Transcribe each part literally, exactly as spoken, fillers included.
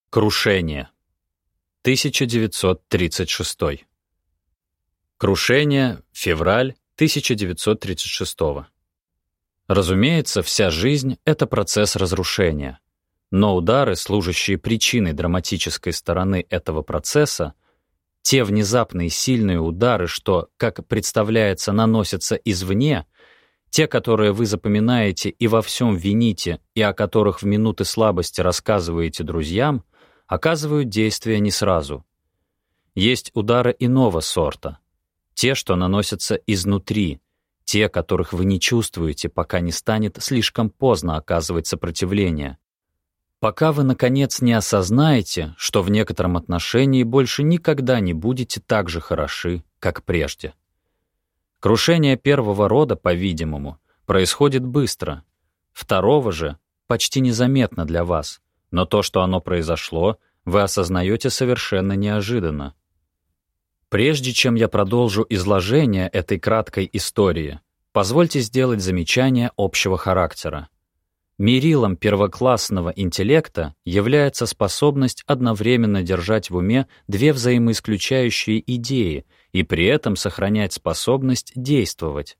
Крушение. тысяча девятьсот тридцать шестой. Крушение. Февраль тысяча девятьсот тридцать шестого. Разумеется, вся жизнь — это процесс разрушения. Но удары, служащие причиной драматической стороны этого процесса, те внезапные сильные удары, что, как представляется, наносятся извне, те, которые вы запоминаете и во всем вините, и о которых в минуты слабости рассказываете друзьям, оказывают действие не сразу. Есть удары иного сорта. Те, что наносятся изнутри, те, которых вы не чувствуете, пока не станет слишком поздно оказывать сопротивление. Пока вы, наконец, не осознаете, что в некотором отношении больше никогда не будете так же хороши, как прежде. Крушение первого рода, по-видимому, происходит быстро. Второго же почти незаметно для вас, но то, что оно произошло, вы осознаете совершенно неожиданно. Прежде чем я продолжу изложение этой краткой истории, позвольте сделать замечание общего характера. Мерилом первоклассного интеллекта является способность одновременно держать в уме две взаимоисключающие идеи и при этом сохранять способность действовать.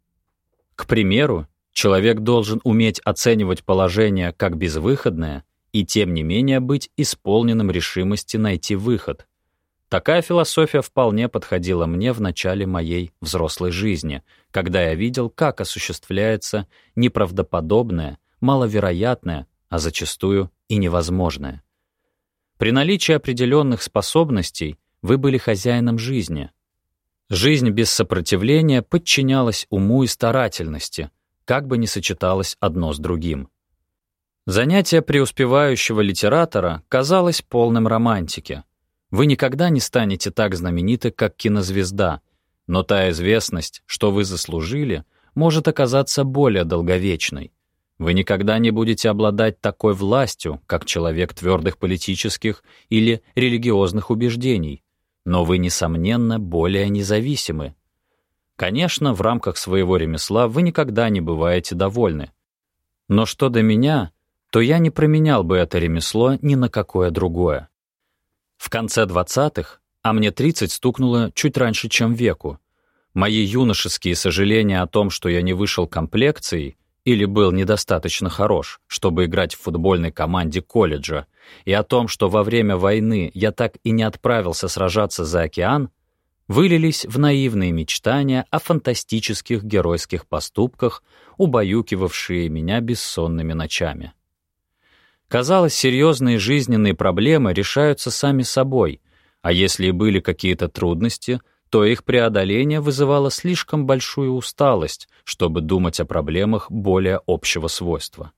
К примеру, человек должен уметь оценивать положение как безвыходное и тем не менее быть исполненным решимости найти выход. Такая философия вполне подходила мне в начале моей взрослой жизни, когда я видел, как осуществляется неправдоподобное, маловероятное, а зачастую и невозможное. При наличии определенных способностей вы были хозяином жизни. Жизнь без сопротивления подчинялась уму и старательности, как бы ни сочеталось одно с другим. Занятие преуспевающего литератора казалось полным романтики. Вы никогда не станете так знамениты, как кинозвезда, но та известность, что вы заслужили, может оказаться более долговечной. Вы никогда не будете обладать такой властью, как человек твердых политических или религиозных убеждений, но вы, несомненно, более независимы. Конечно, в рамках своего ремесла вы никогда не бываете довольны. Но что до меня, то я не променял бы это ремесло ни на какое другое. В конце двадцатых, а мне тридцать стукнуло чуть раньше, чем веку, мои юношеские сожаления о том, что я не вышел комплекцией или был недостаточно хорош, чтобы играть в футбольной команде колледжа, и о том, что во время войны я так и не отправился сражаться за океан, вылились в наивные мечтания о фантастических геройских поступках, убаюкивавшие меня бессонными ночами. Казалось, серьезные жизненные проблемы решаются сами собой, а если и были какие-то трудности, то их преодоление вызывало слишком большую усталость, чтобы думать о проблемах более общего свойства.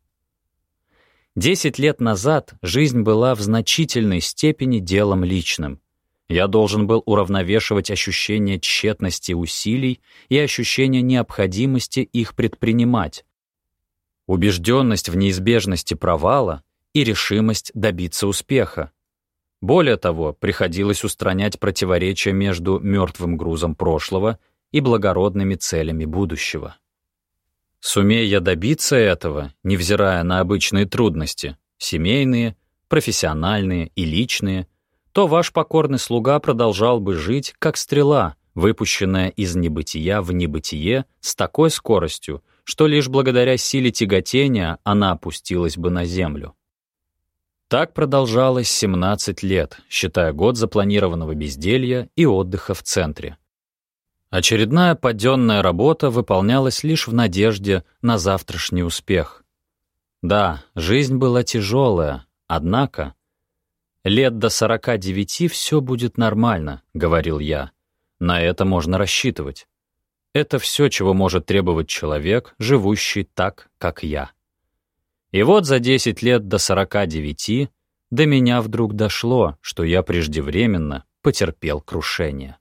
Десять лет назад жизнь была в значительной степени делом личным. Я должен был уравновешивать ощущение тщетности усилий и ощущение необходимости их предпринимать, убежденность в неизбежности провала и решимость добиться успеха. Более того, приходилось устранять противоречия между мертвым грузом прошлого и благородными целями будущего. Сумея я добиться этого, невзирая на обычные трудности, семейные, профессиональные и личные, то ваш покорный слуга продолжал бы жить, как стрела, выпущенная из небытия в небытие с такой скоростью, что лишь благодаря силе тяготения она опустилась бы на землю. Так продолжалось семнадцать лет, считая год запланированного безделья и отдыха в центре. Очередная паденная работа выполнялась лишь в надежде на завтрашний успех. Да, жизнь была тяжелая, однако... «Лет до сорока девяти все будет нормально», — говорил я. «На это можно рассчитывать. Это все, чего может требовать человек, живущий так, как я». И вот за десять лет до сорока девяти до меня вдруг дошло, что я преждевременно потерпел крушение.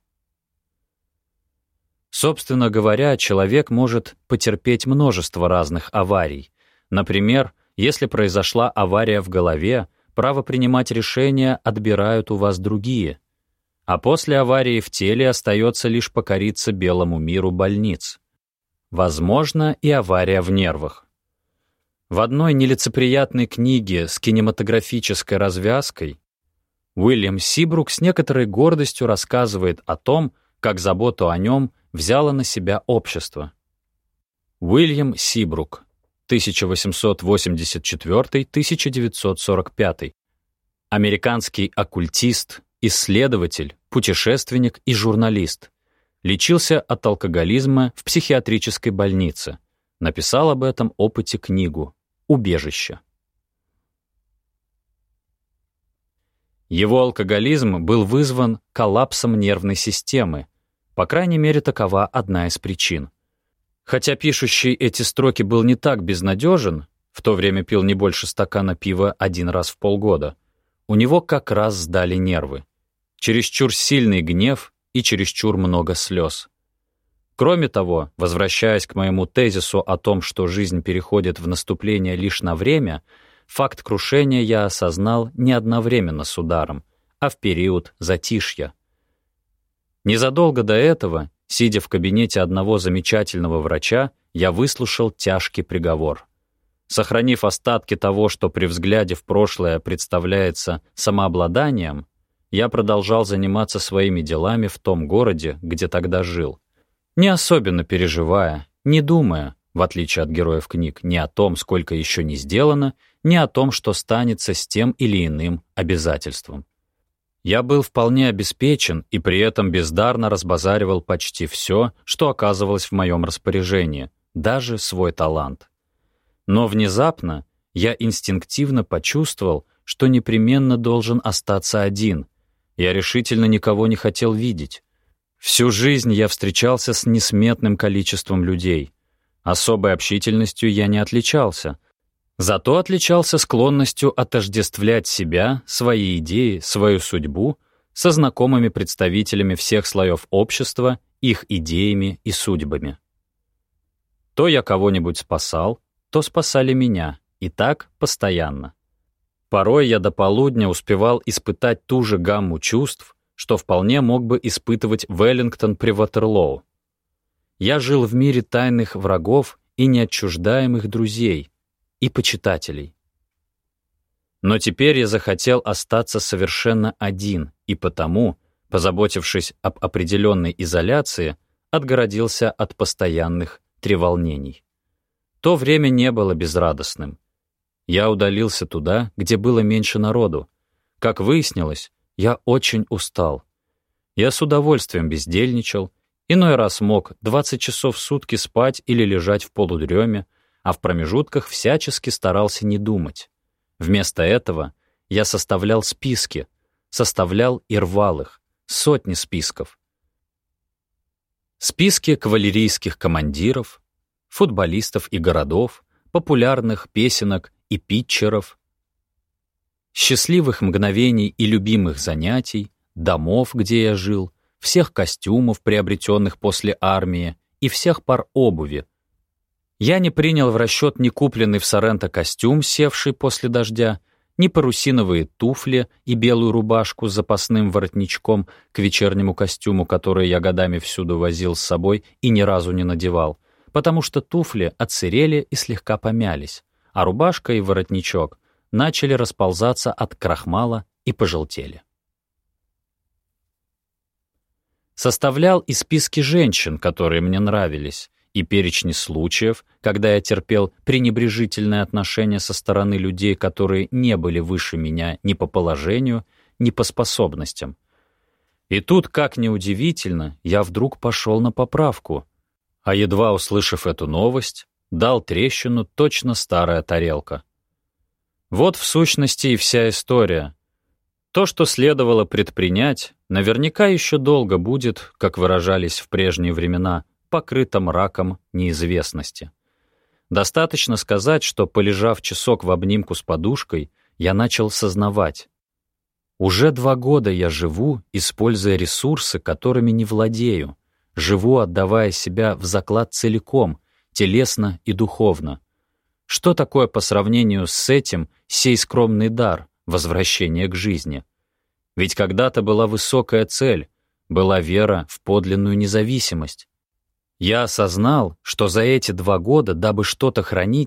Собственно говоря, человек может потерпеть множество разных аварий. Например, если произошла авария в голове, право принимать решения отбирают у вас другие. А после аварии в теле остается лишь покориться белому миру больниц. Возможно, и авария в нервах. В одной нелицеприятной книге с кинематографической развязкой Уильям Сибрук с некоторой гордостью рассказывает о том, как заботу о нем взяло на себя общество. Уильям Сибрук, тысяча восемьсот восемьдесят четвёртый — тысяча девятьсот сорок пятый, американский оккультист, исследователь, путешественник и журналист. Лечился от алкоголизма в психиатрической больнице. Написал об этом опыте книгу «Убежище». Его алкоголизм был вызван коллапсом нервной системы. По крайней мере, такова одна из причин. Хотя пишущий эти строки был не так безнадежен, в то время пил не больше стакана пива один раз в полгода, у него как раз сдали нервы. Чересчур сильный гнев и чересчур много слез. Кроме того, возвращаясь к моему тезису о том, что жизнь переходит в наступление лишь на время, факт крушения я осознал не одновременно с ударом, а в период затишья. Незадолго до этого, сидя в кабинете одного замечательного врача, я выслушал тяжкий приговор. Сохранив остатки того, что при взгляде в прошлое представляется самообладанием, я продолжал заниматься своими делами в том городе, где тогда жил, не особенно переживая, не думая, в отличие от героев книг, ни о том, сколько еще не сделано, ни о том, что станется с тем или иным обязательством. Я был вполне обеспечен и при этом бездарно разбазаривал почти все, что оказывалось в моем распоряжении, даже свой талант. Но внезапно я инстинктивно почувствовал, что непременно должен остаться один. Я решительно никого не хотел видеть. Всю жизнь я встречался с несметным количеством людей. Особой общительностью я не отличался. Зато отличался склонностью отождествлять себя, свои идеи, свою судьбу со знакомыми представителями всех слоев общества, их идеями и судьбами. То я кого-нибудь спасал, то спасали меня, и так постоянно. Порой я до полудня успевал испытать ту же гамму чувств, что вполне мог бы испытывать Веллингтон при Ватерлоу. Я жил в мире тайных врагов и неотчуждаемых друзей, и почитателей. Но теперь я захотел остаться совершенно один, и потому, позаботившись об определенной изоляции, отгородился от постоянных треволнений. То время не было безрадостным. Я удалился туда, где было меньше народу. Как выяснилось, я очень устал. Я с удовольствием бездельничал, иной раз мог двадцать часов в сутки спать или лежать в полудреме, а в промежутках всячески старался не думать. Вместо этого я составлял списки, составлял и рвал их, сотни списков. Списки кавалерийских командиров, футболистов и городов, популярных песенок и питчеров, счастливых мгновений и любимых занятий, домов, где я жил, всех костюмов, приобретенных после армии, и всех пар обуви. Я не принял в расчет ни купленный в Соренто костюм, севший после дождя, ни парусиновые туфли и белую рубашку с запасным воротничком к вечернему костюму, который я годами всюду возил с собой и ни разу не надевал, потому что туфли отсырели и слегка помялись, а рубашка и воротничок начали расползаться от крахмала и пожелтели. Составлял и списки женщин, которые мне нравились, и перечни случаев, когда я терпел пренебрежительное отношение со стороны людей, которые не были выше меня ни по положению, ни по способностям. И тут, как ни удивительно, я вдруг пошел на поправку, а едва услышав эту новость, дал трещину точно старая тарелка. Вот в сущности и вся история. То, что следовало предпринять, наверняка еще долго будет, как выражались в прежние времена, покрыто мраком неизвестности. Достаточно сказать, что, полежав часок в обнимку с подушкой, я начал сознавать. Уже два года я живу, используя ресурсы, которыми не владею, живу, отдавая себя в заклад целиком, телесно и духовно. Что такое по сравнению с этим сей скромный дар, возвращение к жизни? Ведь когда-то была высокая цель, была вера в подлинную независимость. Я осознал, что за эти два года, дабы что-то хранить,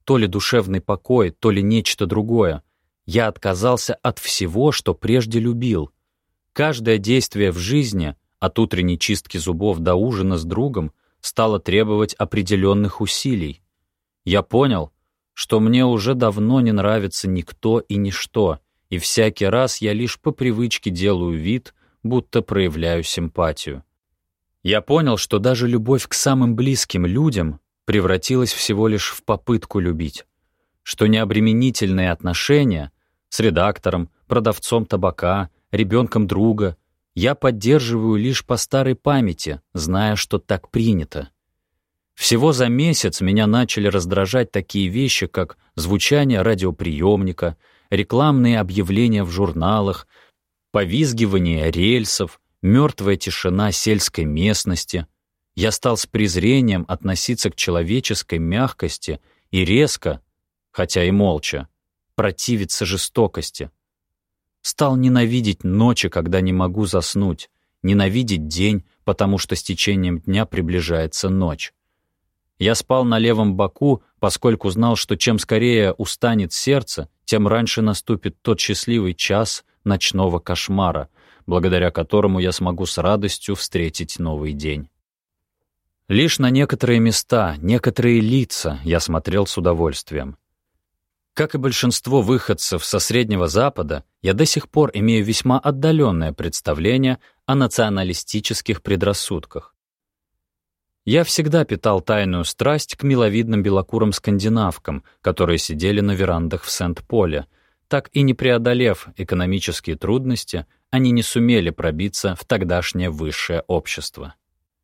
то ли душевный покой, то ли нечто другое. Я отказался от всего, что прежде любил. Каждое действие в жизни, от утренней чистки зубов до ужина с другом, стало требовать определенных усилий. Я понял, что мне уже давно не нравится никто и ничто, и всякий раз я лишь по привычке делаю вид, будто проявляю симпатию. Я понял, что даже любовь к самым близким людям превратилась всего лишь в попытку любить, что необременительные отношения с редактором, продавцом табака, ребенком друга я поддерживаю лишь по старой памяти, зная, что так принято. Всего за месяц меня начали раздражать такие вещи, как звучание радиоприемника, рекламные объявления в журналах, повизгивание рельсов, мертвая тишина сельской местности. Я стал с презрением относиться к человеческой мягкости и резко, хотя и молча, противиться жестокости. Стал ненавидеть ночи, когда не могу заснуть, ненавидеть день, потому что с течением дня приближается ночь. Я спал на левом боку, поскольку знал, что чем скорее устанет сердце, тем раньше наступит тот счастливый час ночного кошмара, благодаря которому я смогу с радостью встретить новый день. Лишь на некоторые места, некоторые лица я смотрел с удовольствием. Как и большинство выходцев со Среднего Запада, я до сих пор имею весьма отдаленное представление о националистических предрассудках. Я всегда питал тайную страсть к миловидным белокурым скандинавкам, которые сидели на верандах в Сент-Поле. Так и не преодолев экономические трудности, они не сумели пробиться в тогдашнее высшее общество.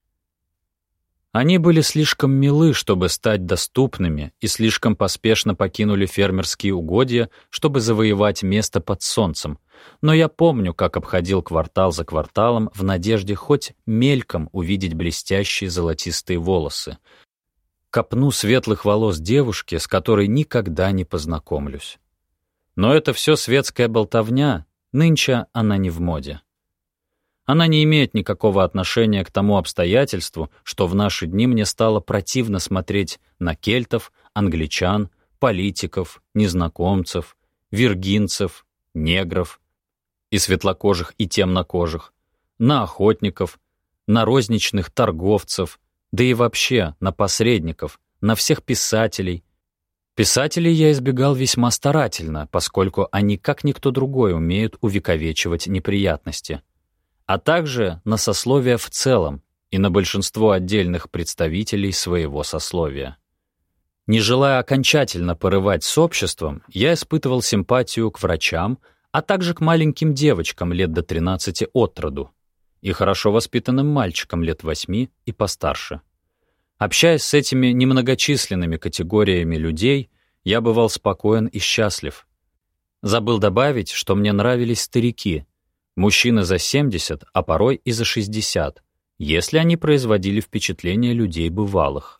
Они были слишком милы, чтобы стать доступными, и слишком поспешно покинули фермерские угодья, чтобы завоевать место под солнцем. Но я помню, как обходил квартал за кварталом в надежде хоть мельком увидеть блестящие золотистые волосы, копну светлых волос девушки, с которой никогда не познакомлюсь. Но это все светская болтовня, нынче она не в моде. Она не имеет никакого отношения к тому обстоятельству, что в наши дни мне стало противно смотреть на кельтов, англичан, политиков, незнакомцев, виргинцев, негров, и светлокожих, и темнокожих, на охотников, на розничных торговцев, да и вообще на посредников, на всех писателей. Писателей я избегал весьма старательно, поскольку они, как никто другой, умеют увековечивать неприятности, а также на сословие в целом и на большинство отдельных представителей своего сословия. Не желая окончательно порывать с обществом, я испытывал симпатию к врачам, а также к маленьким девочкам лет до тринадцати от роду и хорошо воспитанным мальчикам лет восьми и постарше. Общаясь с этими немногочисленными категориями людей, я бывал спокоен и счастлив. Забыл добавить, что мне нравились старики, мужчины за семьдесят, а порой и за шестьдесят, если они производили впечатление людей бывалых.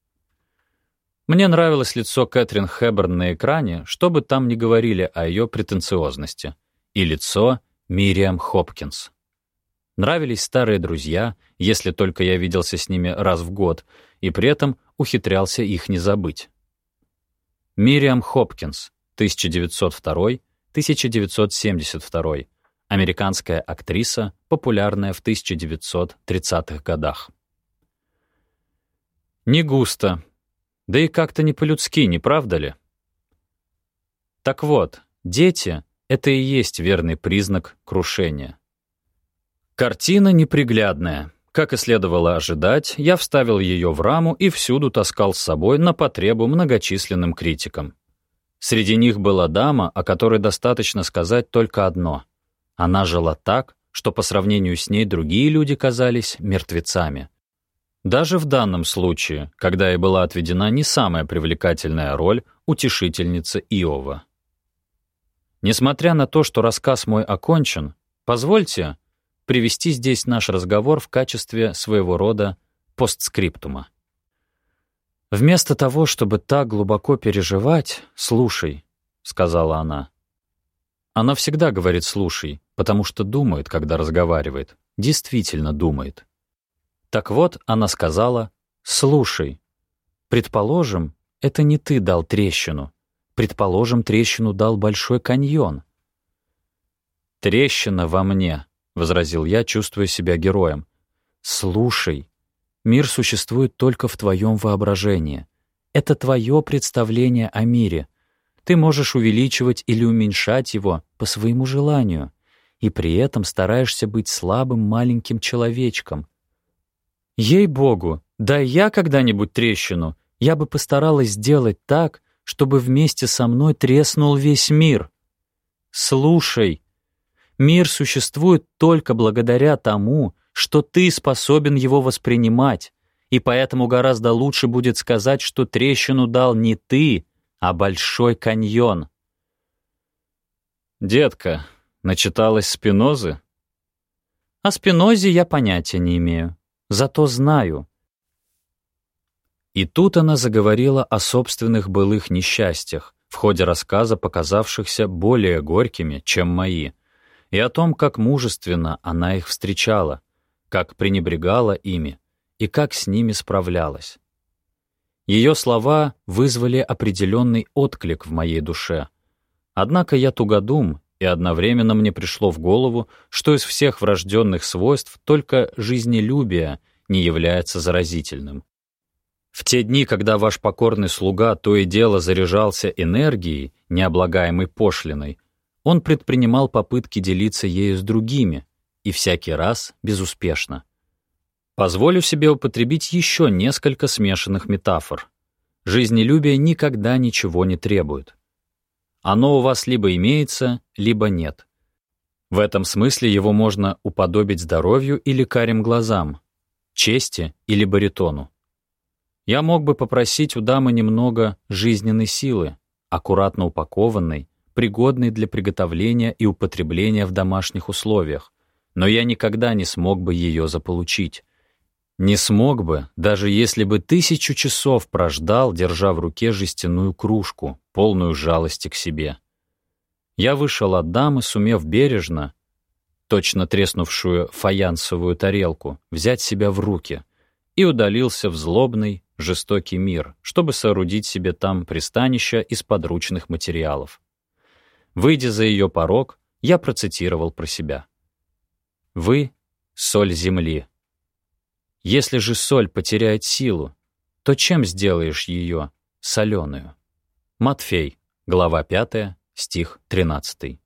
Мне нравилось лицо Кэтрин Хэбберн на экране, что бы там ни говорили о ее претенциозности, и лицо Мириам Хопкинс. Нравились старые друзья, если только я виделся с ними раз в год, и при этом ухитрялся их не забыть. Мириам Хопкинс, тысяча девятьсот второй — тысяча девятьсот семьдесят второй, американская актриса, популярная в тысяча девятьсот тридцатых годах. Не густо, да и как-то не по-людски, не правда ли? Так вот, дети — это и есть верный признак крушения. Картина неприглядная. Как и следовало ожидать, я вставил ее в раму и всюду таскал с собой на потребу многочисленным критикам. Среди них была дама, о которой достаточно сказать только одно. Она жила так, что по сравнению с ней другие люди казались мертвецами. Даже в данном случае, когда ей была отведена не самая привлекательная роль утешительницы Иова. Несмотря на то, что рассказ мой окончен, позвольте привести здесь наш разговор в качестве своего рода постскриптума. «Вместо того, чтобы так глубоко переживать, слушай», — сказала она. Она всегда говорит «слушай», потому что думает, когда разговаривает, действительно думает. Так вот, она сказала «слушай». Предположим, это не ты дал трещину. Предположим, трещину дал Большой каньон». «Трещина во мне», — возразил я, чувствуя себя героем. «Слушай, мир существует только в твоем воображении. Это твое представление о мире. Ты можешь увеличивать или уменьшать его по своему желанию, и при этом стараешься быть слабым маленьким человечком. Ей-богу, дай я когда-нибудь трещину, я бы постаралась сделать так, чтобы вместе со мной треснул весь мир. Слушай, мир существует только благодаря тому, что ты способен его воспринимать, и поэтому гораздо лучше будет сказать, что трещину дал не ты, а Большой каньон». «Детка, начиталась Спинозы?» «О Спинозе я понятия не имею, зато знаю». И тут она заговорила о собственных былых несчастьях, в ходе рассказа показавшихся более горькими, чем мои, и о том, как мужественно она их встречала, как пренебрегала ими и как с ними справлялась. Ее слова вызвали определенный отклик в моей душе. Однако я тугодум, и одновременно мне пришло в голову, что из всех врожденных свойств только жизнелюбие не является заразительным. В те дни, когда ваш покорный слуга то и дело заряжался энергией, необлагаемой пошлиной, он предпринимал попытки делиться ею с другими, и всякий раз безуспешно. Позволю себе употребить еще несколько смешанных метафор. Жизнелюбие никогда ничего не требует. Оно у вас либо имеется, либо нет. В этом смысле его можно уподобить здоровью или карим глазам, чести или баритону. Я мог бы попросить у дамы немного жизненной силы, аккуратно упакованной, пригодной для приготовления и употребления в домашних условиях, но я никогда не смог бы ее заполучить. Не смог бы, даже если бы тысячу часов прождал, держа в руке жестяную кружку, полную жалости к себе. Я вышел от дамы, сумев бережно, точно треснувшую фаянсовую тарелку, взять себя в руки, и удалился в злобный, жестокий мир, чтобы соорудить себе там пристанище из подручных материалов. Выйдя за ее порог, я процитировал про себя. «Вы — соль земли. Если же соль потеряет силу, то чем сделаешь ее соленую?» Матфей, глава пятая, стих тринадцатый.